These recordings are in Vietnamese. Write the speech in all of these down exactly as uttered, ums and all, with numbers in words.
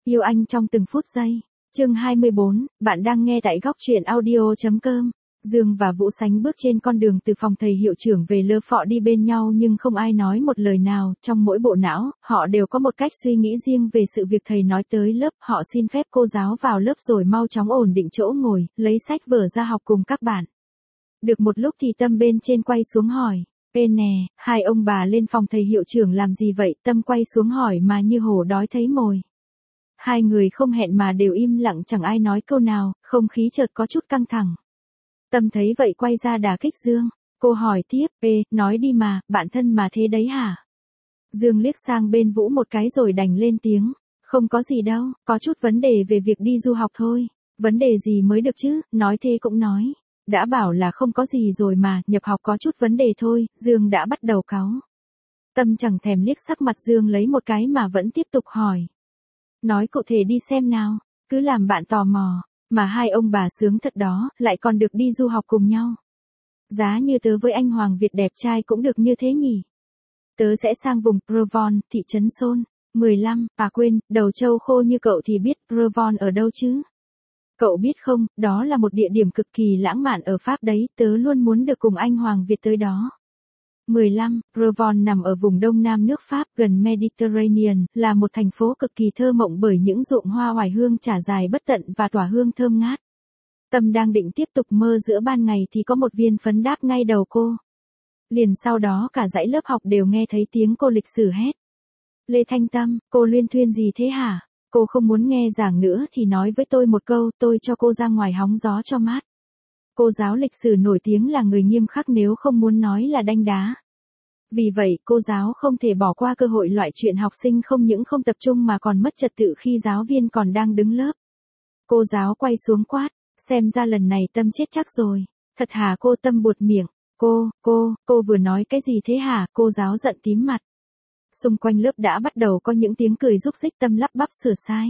Yêu anh trong từng phút giây. Chương hai mươi bốn, bạn đang nghe tại góc truyện audio chấm com. Dương và Vũ Sánh bước trên con đường từ phòng thầy hiệu trưởng về lơ phọ đi bên nhau nhưng không ai nói một lời nào, trong mỗi bộ não, họ đều có một cách suy nghĩ riêng về sự việc thầy nói tới lớp, họ xin phép cô giáo vào lớp rồi mau chóng ổn định chỗ ngồi, lấy sách vở ra học cùng các bạn. Được một lúc thì Tâm bên trên quay xuống hỏi, ê nè, hai ông bà lên phòng thầy hiệu trưởng làm gì vậy? Tâm quay xuống hỏi mà như hổ đói thấy mồi. Hai người không hẹn mà đều im lặng chẳng ai nói câu nào, không khí chợt có chút căng thẳng. Tâm thấy vậy quay ra đả kích Dương. Cô hỏi tiếp, ê, nói đi mà, bạn thân mà thế đấy hả? Dương liếc sang bên Vũ một cái rồi đành lên tiếng. Không có gì đâu, có chút vấn đề về việc đi du học thôi. Vấn đề gì mới được chứ, nói thế cũng nói. Đã bảo là không có gì rồi mà, nhập học có chút vấn đề thôi, Dương đã bắt đầu cáu. Tâm chẳng thèm liếc sắc mặt Dương lấy một cái mà vẫn tiếp tục hỏi. Nói cụ thể đi xem nào, cứ làm bạn tò mò. Mà hai ông bà sướng thật đó, lại còn được đi du học cùng nhau. Giá như tớ với anh Hoàng Việt đẹp trai cũng được như thế nhỉ. Tớ sẽ sang vùng Provence, thị trấn Sôn. mười lăm, à quên, đầu trâu khô như cậu thì biết Provence ở đâu chứ? Cậu biết không, đó là một địa điểm cực kỳ lãng mạn ở Pháp đấy, tớ luôn muốn được cùng anh Hoàng Việt tới đó. mười lăm, Provence nằm ở vùng đông nam nước Pháp gần Mediterranean, là một thành phố cực kỳ thơ mộng bởi những ruộng hoa oải hương trải dài bất tận và tỏa hương thơm ngát. Tâm đang định tiếp tục mơ giữa ban ngày thì có một viên phấn đáp ngay đầu cô. Liền sau đó cả dãy lớp học đều nghe thấy tiếng cô lịch sử hét. Lê Thanh Tâm, cô luyên thuyên gì thế hả? Cô không muốn nghe giảng nữa thì nói với tôi một câu, tôi cho cô ra ngoài hóng gió cho mát. Cô giáo lịch sử nổi tiếng là người nghiêm khắc nếu không muốn nói là đanh đá. Vì vậy, cô giáo không thể bỏ qua cơ hội loại chuyện học sinh không những không tập trung mà còn mất trật tự khi giáo viên còn đang đứng lớp. Cô giáo quay xuống quát, xem ra lần này Tâm chết chắc rồi. Thật hả? Cô Tâm buột miệng. Cô, cô, cô vừa nói cái gì thế hả? Cô giáo giận tím mặt. Xung quanh lớp đã bắt đầu có những tiếng cười rúc rích. Tâm lắp bắp sửa sai.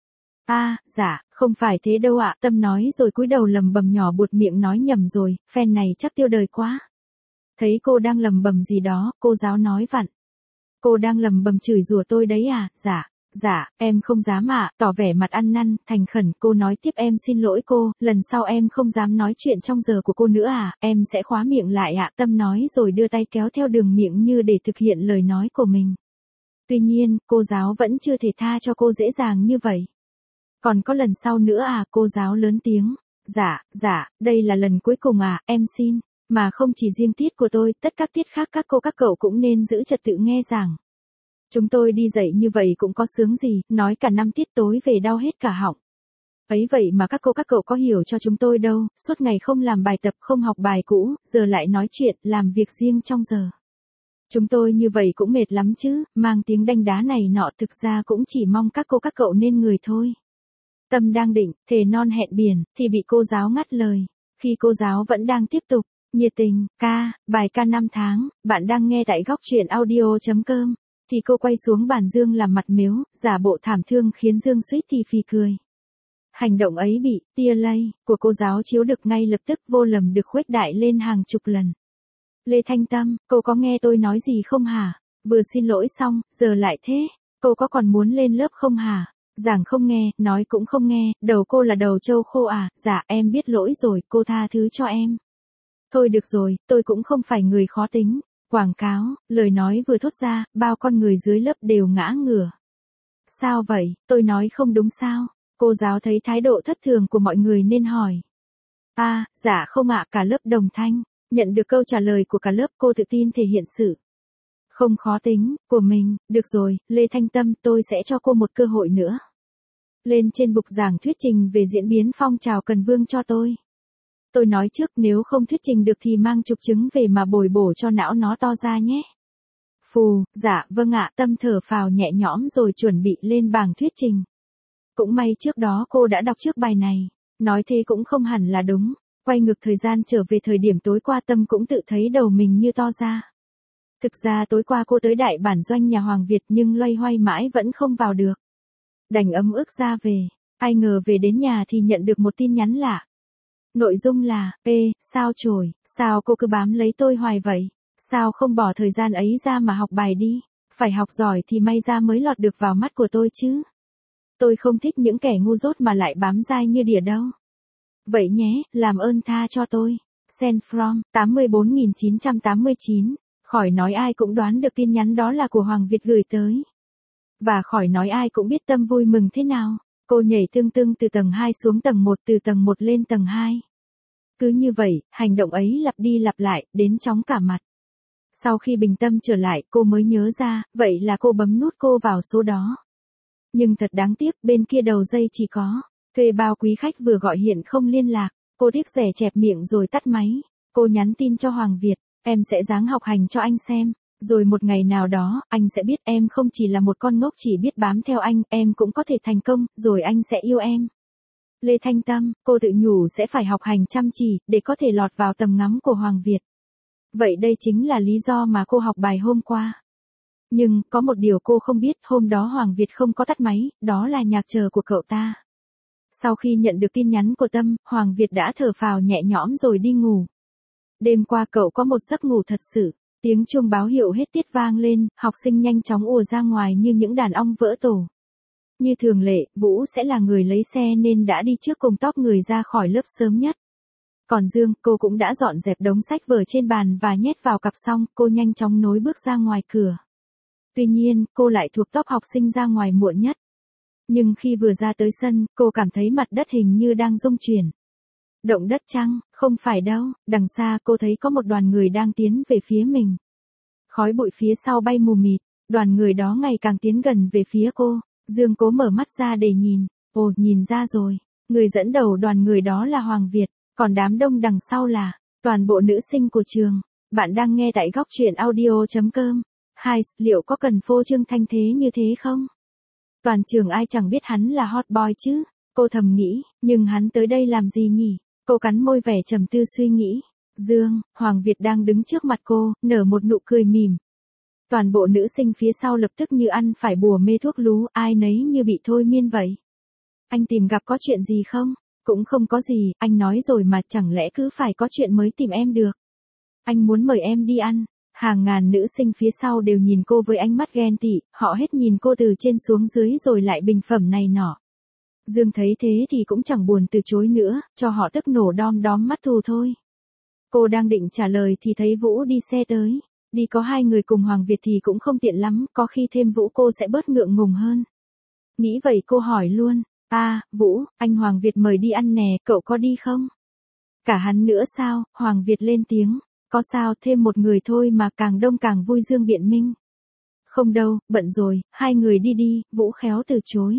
A, à, dạ, không phải thế đâu ạ. Tâm nói rồi cúi đầu lầm bầm nhỏ buột miệng nói nhầm rồi, phen này chắc tiêu đời quá. Thấy cô đang lầm bầm gì đó, cô giáo nói vặn. Cô đang lầm bầm chửi rủa tôi đấy à? Dạ, dạ, em không dám ạ, tỏ vẻ mặt ăn năn, thành khẩn. Cô nói tiếp, em xin lỗi cô, lần sau em không dám nói chuyện trong giờ của cô nữa à, em sẽ khóa miệng lại ạ. Tâm nói rồi đưa tay kéo theo đường miệng như để thực hiện lời nói của mình. Tuy nhiên, cô giáo vẫn chưa thể tha cho cô dễ dàng như vậy. Còn có lần sau nữa à? Cô giáo lớn tiếng. Dạ, dạ, đây là lần cuối cùng à, em xin. Mà không chỉ riêng tiết của tôi, tất các tiết khác các cô các cậu cũng nên giữ trật tự nghe giảng. Chúng tôi đi dạy như vậy cũng có sướng gì, nói cả năm tiết tối về đau hết cả họng. Ấy vậy mà các cô các cậu có hiểu cho chúng tôi đâu, suốt ngày không làm bài tập, không học bài cũ, giờ lại nói chuyện, làm việc riêng trong giờ. Chúng tôi như vậy cũng mệt lắm chứ, mang tiếng đanh đá này nọ thực ra cũng chỉ mong các cô các cậu nên người thôi. Tâm đang định, thề non hẹn biển, thì bị cô giáo ngắt lời. Khi cô giáo vẫn đang tiếp tục. Nhiệt tình, ca, bài ca năm tháng, bạn đang nghe tại góc truyện audio chấm com, thì cô quay xuống bàn Dương làm mặt mếu, giả bộ thảm thương khiến Dương suýt thì phì cười. Hành động ấy bị, tia lay, của cô giáo chiếu được ngay lập tức vô lầm được khuếch đại lên hàng chục lần. Lê Thanh Tâm, cô có nghe tôi nói gì không hả? Vừa xin lỗi xong, giờ lại thế, cô có còn muốn lên lớp không hả? Giảng không nghe, nói cũng không nghe, đầu cô là đầu trâu khô à? Dạ em biết lỗi rồi, cô tha thứ cho em. Thôi được rồi, tôi cũng không phải người khó tính. Quảng cáo, lời nói vừa thốt ra, bao con người dưới lớp đều ngã ngửa. Sao vậy, tôi nói không đúng sao? Cô giáo thấy thái độ thất thường của mọi người nên hỏi. A, à, dạ không ạ, cả lớp đồng thanh. Nhận được câu trả lời của cả lớp, cô tự tin thể hiện sự không khó tính của mình. Được rồi, Lê Thanh Tâm, tôi sẽ cho cô một cơ hội nữa. Lên trên bục giảng thuyết trình về diễn biến phong trào Cần Vương cho tôi. Tôi nói trước, nếu không thuyết trình được thì mang chụp chứng về mà bồi bổ cho não nó to ra nhé. Phù, dạ, vâng ạ. Tâm thở phào nhẹ nhõm rồi chuẩn bị lên bảng thuyết trình. Cũng may trước đó cô đã đọc trước bài này. Nói thế cũng không hẳn là đúng. Quay ngược thời gian trở về thời điểm tối qua, Tâm cũng tự thấy đầu mình như to ra. Thực ra tối qua cô tới đại bản doanh nhà Hoàng Việt nhưng loay hoay mãi vẫn không vào được. Đành ấm ức ra về. Ai ngờ về đến nhà thì nhận được một tin nhắn lạ. Nội dung là, ê, sao chổi, sao cô cứ bám lấy tôi hoài vậy? Sao không bỏ thời gian ấy ra mà học bài đi? Phải học giỏi thì may ra mới lọt được vào mắt của tôi chứ. Tôi không thích những kẻ ngu dốt mà lại bám dai như đỉa đâu. Vậy nhé, làm ơn tha cho tôi. Send from, tám mươi bốn nghìn chín trăm tám mươi chín. Khỏi nói ai cũng đoán được tin nhắn đó là của Hoàng Việt gửi tới. Và khỏi nói ai cũng biết tâm vui mừng thế nào. Cô nhảy tưng tưng từ tầng hai xuống tầng một, từ tầng một lên tầng hai. Cứ như vậy, hành động ấy lặp đi lặp lại, đến chóng cả mặt. Sau khi bình tâm trở lại, cô mới nhớ ra, vậy là cô bấm nút cô vào số đó. Nhưng thật đáng tiếc, bên kia đầu dây chỉ có thuê bao quý khách vừa gọi hiện không liên lạc. Cô tiếc rẻ chẹp miệng rồi tắt máy. Cô nhắn tin cho Hoàng Việt, em sẽ ráng học hành cho anh xem. Rồi một ngày nào đó, anh sẽ biết em không chỉ là một con ngốc chỉ biết bám theo anh, em cũng có thể thành công, rồi anh sẽ yêu em. Lê Thanh Tâm, cô tự nhủ sẽ phải học hành chăm chỉ, để có thể lọt vào tầm ngắm của Hoàng Việt. Vậy đây chính là lý do mà cô học bài hôm qua. Nhưng, có một điều cô không biết, hôm đó Hoàng Việt không có tắt máy, đó là nhạc chờ của cậu ta. Sau khi nhận được tin nhắn của Tâm, Hoàng Việt đã thở phào nhẹ nhõm rồi đi ngủ. Đêm qua cậu có một giấc ngủ thật sự. Tiếng chuông báo hiệu hết tiết vang lên, học sinh nhanh chóng ùa ra ngoài như những đàn ong vỡ tổ. Như thường lệ, Vũ sẽ là người lấy xe nên đã đi trước cùng tóp người ra khỏi lớp sớm nhất. Còn Dương, cô cũng đã dọn dẹp đống sách vở trên bàn và nhét vào cặp xong, cô nhanh chóng nối bước ra ngoài cửa. Tuy nhiên, cô lại thuộc top học sinh ra ngoài muộn nhất. Nhưng khi vừa ra tới sân, cô cảm thấy mặt đất hình như đang rung chuyển. Động đất chăng? Không phải đâu, đằng xa cô thấy có một đoàn người đang tiến về phía mình. Khói bụi phía sau bay mù mịt, đoàn người đó ngày càng tiến gần về phía cô. Dương cố mở mắt ra để nhìn, ồ nhìn ra rồi, người dẫn đầu đoàn người đó là Hoàng Việt, còn đám đông đằng sau là toàn bộ nữ sinh của trường. Bạn đang nghe tại góc truyện audio.com. Hai, liệu có cần phô trương thanh thế như thế không? Toàn trường ai chẳng biết hắn là hot boy chứ, cô thầm nghĩ, nhưng hắn tới đây làm gì nhỉ? Cô cắn môi vẻ trầm tư suy nghĩ. Dương, Hoàng Việt đang đứng trước mặt cô, nở một nụ cười mỉm. Toàn bộ nữ sinh phía sau lập tức như ăn phải bùa mê thuốc lú, ai nấy như bị thôi miên vậy. Anh tìm gặp có chuyện gì không? Cũng không có gì, anh nói rồi mà chẳng lẽ cứ phải có chuyện mới tìm em được. Anh muốn mời em đi ăn. Hàng ngàn nữ sinh phía sau đều nhìn cô với ánh mắt ghen tị, họ hết nhìn cô từ trên xuống dưới rồi lại bình phẩm này nọ. Dương thấy thế thì cũng chẳng buồn từ chối nữa, cho họ tức nổ đom đóm mắt thù thôi. Cô đang định trả lời thì thấy Vũ đi xe tới. Đi có hai người cùng Hoàng Việt thì cũng không tiện lắm, có khi thêm Vũ cô sẽ bớt ngượng ngùng hơn. Nghĩ vậy cô hỏi luôn, à, Vũ, anh Hoàng Việt mời đi ăn nè, cậu có đi không? Cả hắn nữa sao? Hoàng Việt lên tiếng, có sao thêm một người thôi mà càng đông càng vui. Dương biện minh. Không đâu, bận rồi, hai người đi đi, Vũ khéo từ chối.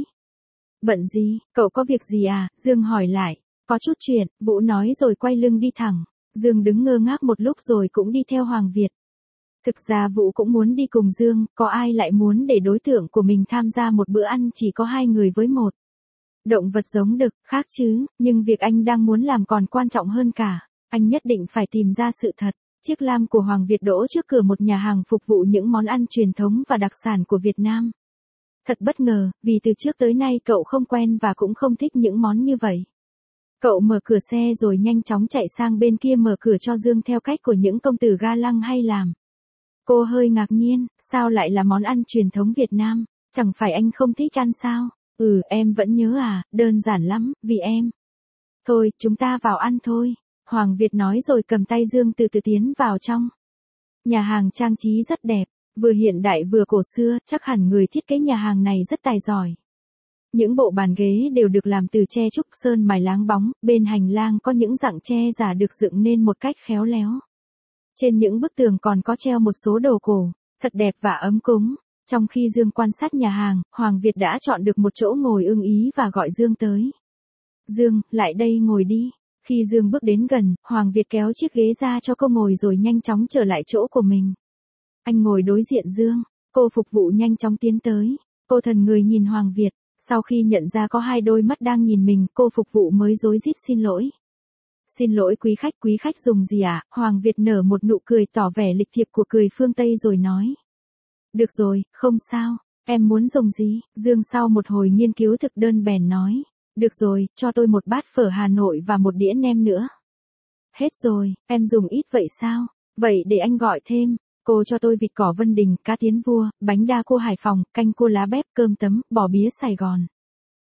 Bận gì, cậu có việc gì à? Dương hỏi lại, có chút chuyện, Vũ nói rồi quay lưng đi thẳng. Dương đứng ngơ ngác một lúc rồi cũng đi theo Hoàng Việt. Thực ra Vũ cũng muốn đi cùng Dương, có ai lại muốn để đối tượng của mình tham gia một bữa ăn chỉ có hai người với một động vật giống đực, khác chứ, nhưng việc anh đang muốn làm còn quan trọng hơn cả. Anh nhất định phải tìm ra sự thật. Chiếc lam của Hoàng Việt đỗ trước cửa một nhà hàng phục vụ những món ăn truyền thống và đặc sản của Việt Nam. Thật bất ngờ, vì từ trước tới nay cậu không quen và cũng không thích những món như vậy. Cậu mở cửa xe rồi nhanh chóng chạy sang bên kia mở cửa cho Dương theo cách của những công tử ga lăng hay làm. Cô hơi ngạc nhiên, sao lại là món ăn truyền thống Việt Nam, chẳng phải anh không thích ăn sao? Ừ, em vẫn nhớ à, đơn giản lắm, vì em. Thôi, chúng ta vào ăn thôi. Hoàng Việt nói rồi cầm tay Dương từ từ tiến vào trong. Nhà hàng trang trí rất đẹp, vừa hiện đại vừa cổ xưa, chắc hẳn người thiết kế nhà hàng này rất tài giỏi. Những bộ bàn ghế đều được làm từ tre trúc sơn mài láng bóng, bên hành lang có những dạng tre giả được dựng nên một cách khéo léo. Trên những bức tường còn có treo một số đồ cổ, thật đẹp và ấm cúng. Trong khi Dương quan sát nhà hàng, Hoàng Việt đã chọn được một chỗ ngồi ưng ý và gọi Dương tới. Dương, lại đây ngồi đi. Khi Dương bước đến gần, Hoàng Việt kéo chiếc ghế ra cho cô ngồi rồi nhanh chóng trở lại chỗ của mình. Anh ngồi đối diện Dương, cô phục vụ nhanh chóng tiến tới. Cô thần người nhìn Hoàng Việt, sau khi nhận ra có hai đôi mắt đang nhìn mình, cô phục vụ mới rối rít xin lỗi. Xin lỗi quý khách, quý khách dùng gì ạ? À? Hoàng Việt nở một nụ cười tỏ vẻ lịch thiệp của cười phương Tây rồi nói. Được rồi, không sao, em muốn dùng gì? Dương sau một hồi nghiên cứu thực đơn bèn nói. Được rồi, cho tôi một bát phở Hà Nội và một đĩa nem nữa. Hết rồi, em dùng ít vậy sao? Vậy để anh gọi thêm. Cô cho tôi vịt cỏ Vân Đình, cá tiến vua, bánh đa cua Hải Phòng, canh cua lá bép, cơm tấm, bò bía Sài Gòn.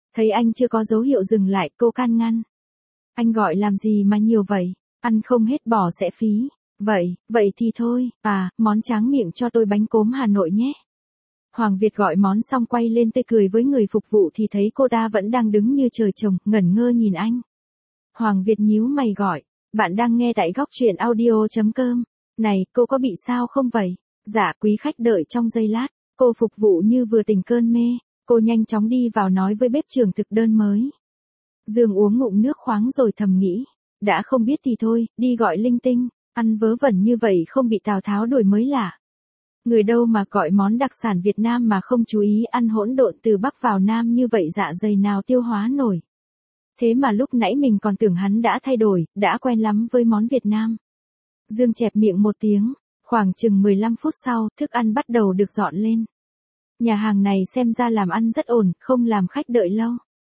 Thấy anh chưa có dấu hiệu dừng lại, cô can ngăn. Anh gọi làm gì mà nhiều vậy, ăn không hết bỏ sẽ phí. Vậy, vậy thì thôi, à, món tráng miệng cho tôi bánh cốm Hà Nội nhé. Hoàng Việt gọi món xong quay lên tươi cười với người phục vụ thì thấy cô ta vẫn đang đứng như trời trồng, ngẩn ngơ nhìn anh. Hoàng Việt nhíu mày gọi, bạn đang nghe tại góc truyện audio.com. Này, cô có bị sao không vậy? Dạ, quý khách đợi trong giây lát. Cô phục vụ như vừa tỉnh cơn mê, cô nhanh chóng đi vào nói với bếp trưởng thực đơn mới. Dương uống ngụm nước khoáng rồi thầm nghĩ, đã không biết thì thôi, đi gọi linh tinh, ăn vớ vẩn như vậy không bị Tào Tháo đuổi mới lạ. Người đâu mà gọi món đặc sản Việt Nam mà không chú ý ăn hỗn độn từ Bắc vào Nam như vậy dạ dày nào tiêu hóa nổi. Thế mà lúc nãy mình còn tưởng hắn đã thay đổi, đã quen lắm với món Việt Nam. Dương chẹp miệng một tiếng, khoảng chừng mười lăm phút sau, thức ăn bắt đầu được dọn lên. Nhà hàng này xem ra làm ăn rất ổn, không làm khách đợi lâu.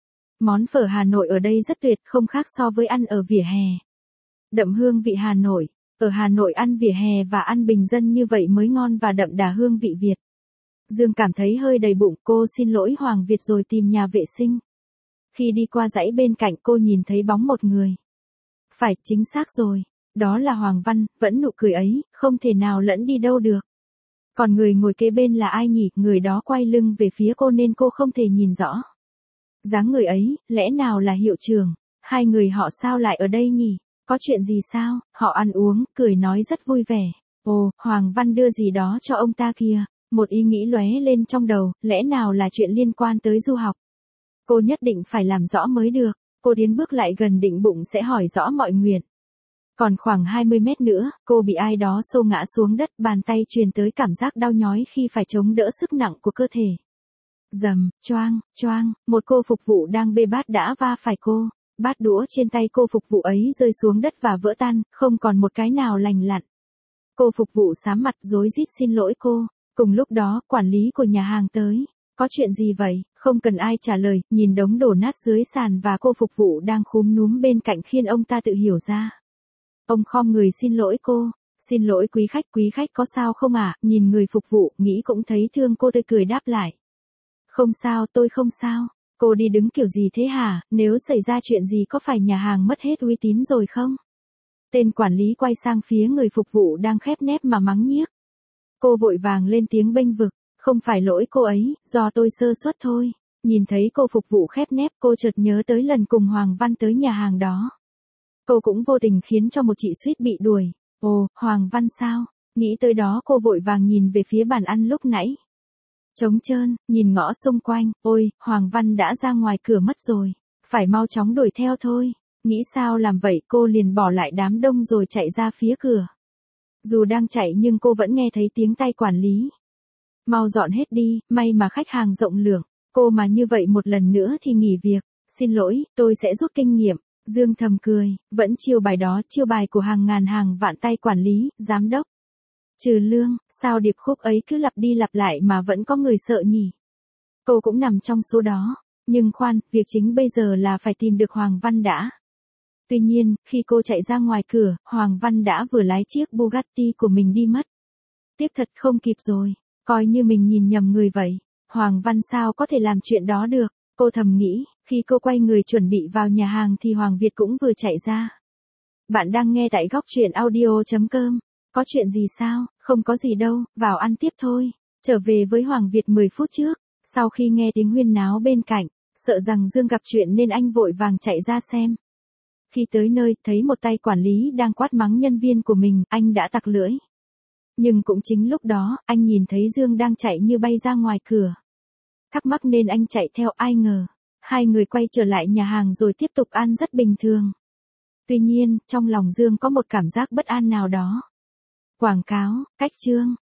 Món phở Hà Nội ở đây rất tuyệt, không khác so với ăn ở vỉa hè. Đậm hương vị Hà Nội, ở Hà Nội ăn vỉa hè và ăn bình dân như vậy mới ngon và đậm đà hương vị Việt. Dương cảm thấy hơi đầy bụng, cô xin lỗi Hoàng Việt rồi tìm nhà vệ sinh. Khi đi qua dãy bên cạnh cô nhìn thấy bóng một người. Phải, chính xác rồi, đó là Hoàng Văn, vẫn nụ cười ấy, không thể nào lẫn đi đâu được. Còn người ngồi kế bên là ai nhỉ, người đó quay lưng về phía cô nên cô không thể nhìn rõ. Dáng người ấy, lẽ nào là hiệu trưởng, hai người họ sao lại ở đây nhỉ, có chuyện gì sao, họ ăn uống, cười nói rất vui vẻ. Ồ, Hoàng Văn đưa gì đó cho ông ta kìa, một ý nghĩ lóe lên trong đầu, lẽ nào là chuyện liên quan tới du học. Cô nhất định phải làm rõ mới được, cô tiến bước lại gần định bụng sẽ hỏi rõ mọi nguyện. Còn khoảng hai mươi mét nữa, cô bị ai đó xô ngã xuống đất, bàn tay truyền tới cảm giác đau nhói khi phải chống đỡ sức nặng của cơ thể. Dầm, choang, choang, một cô phục vụ đang bê bát đã va phải cô, bát đũa trên tay cô phục vụ ấy rơi xuống đất và vỡ tan, không còn một cái nào lành lặn. Cô phục vụ xám mặt rối rít xin lỗi cô, cùng lúc đó quản lý của nhà hàng tới. Có chuyện gì vậy, không cần ai trả lời, nhìn đống đổ nát dưới sàn và cô phục vụ đang khúm núm bên cạnh khiến ông ta tự hiểu ra. Ông khom người xin lỗi cô, xin lỗi quý khách, quý khách có sao không ạ, à? Nhìn người phục vụ, nghĩ cũng thấy thương cô tươi cười đáp lại. Không sao, tôi không sao, cô đi đứng kiểu gì thế hả, nếu xảy ra chuyện gì có phải nhà hàng mất hết uy tín rồi không? Tên quản lý quay sang phía người phục vụ đang khép nép mà mắng nhiếc. Cô vội vàng lên tiếng bênh vực, không phải lỗi cô ấy, do tôi sơ suất thôi. Nhìn thấy cô phục vụ khép nép cô chợt nhớ tới lần cùng Hoàng Văn tới nhà hàng đó. Cô cũng vô tình khiến cho một chị suýt bị đuổi. Ồ, Hoàng Văn sao? Nghĩ tới đó cô vội vàng nhìn về phía bàn ăn lúc nãy. Trống trơn, nhìn ngõ xung quanh, ôi, Hoàng Văn đã ra ngoài cửa mất rồi. Phải mau chóng đuổi theo thôi. Nghĩ sao làm vậy cô liền bỏ lại đám đông rồi chạy ra phía cửa. Dù đang chạy nhưng cô vẫn nghe thấy tiếng tay quản lý. Mau dọn hết đi, may mà khách hàng rộng lượng. Cô mà như vậy một lần nữa thì nghỉ việc. Xin lỗi, tôi sẽ rút kinh nghiệm. Dương thầm cười, vẫn chiêu bài đó, chiêu bài của hàng ngàn hàng vạn tay quản lý, giám đốc. Trừ lương, sao điệp khúc ấy cứ lặp đi lặp lại mà vẫn có người sợ nhỉ? Cô cũng nằm trong số đó. Nhưng khoan, việc chính bây giờ là phải tìm được Hoàng Văn đã. Tuy nhiên, khi cô chạy ra ngoài cửa, Hoàng Văn đã vừa lái chiếc Bugatti của mình đi mất. Tiếc thật không kịp rồi, coi như mình nhìn nhầm người vậy. Hoàng Văn sao có thể làm chuyện đó được, cô thầm nghĩ, khi cô quay người chuẩn bị vào nhà hàng thì Hoàng Việt cũng vừa chạy ra. Bạn đang nghe tại góc truyện audio.com, có chuyện gì sao, không có gì đâu, vào ăn tiếp thôi. Trở về với Hoàng Việt mười phút trước, sau khi nghe tiếng huyên náo bên cạnh, sợ rằng Dương gặp chuyện nên anh vội vàng chạy ra xem. Khi tới nơi, thấy một tay quản lý đang quát mắng nhân viên của mình, anh đã tặc lưỡi. Nhưng cũng chính lúc đó, anh nhìn thấy Dương đang chạy như bay ra ngoài cửa. Thắc mắc nên anh chạy theo, ai ngờ. Hai người quay trở lại nhà hàng rồi tiếp tục ăn rất bình thường. Tuy nhiên, trong lòng Dương có một cảm giác bất an nào đó. Quảng cáo, cách chương,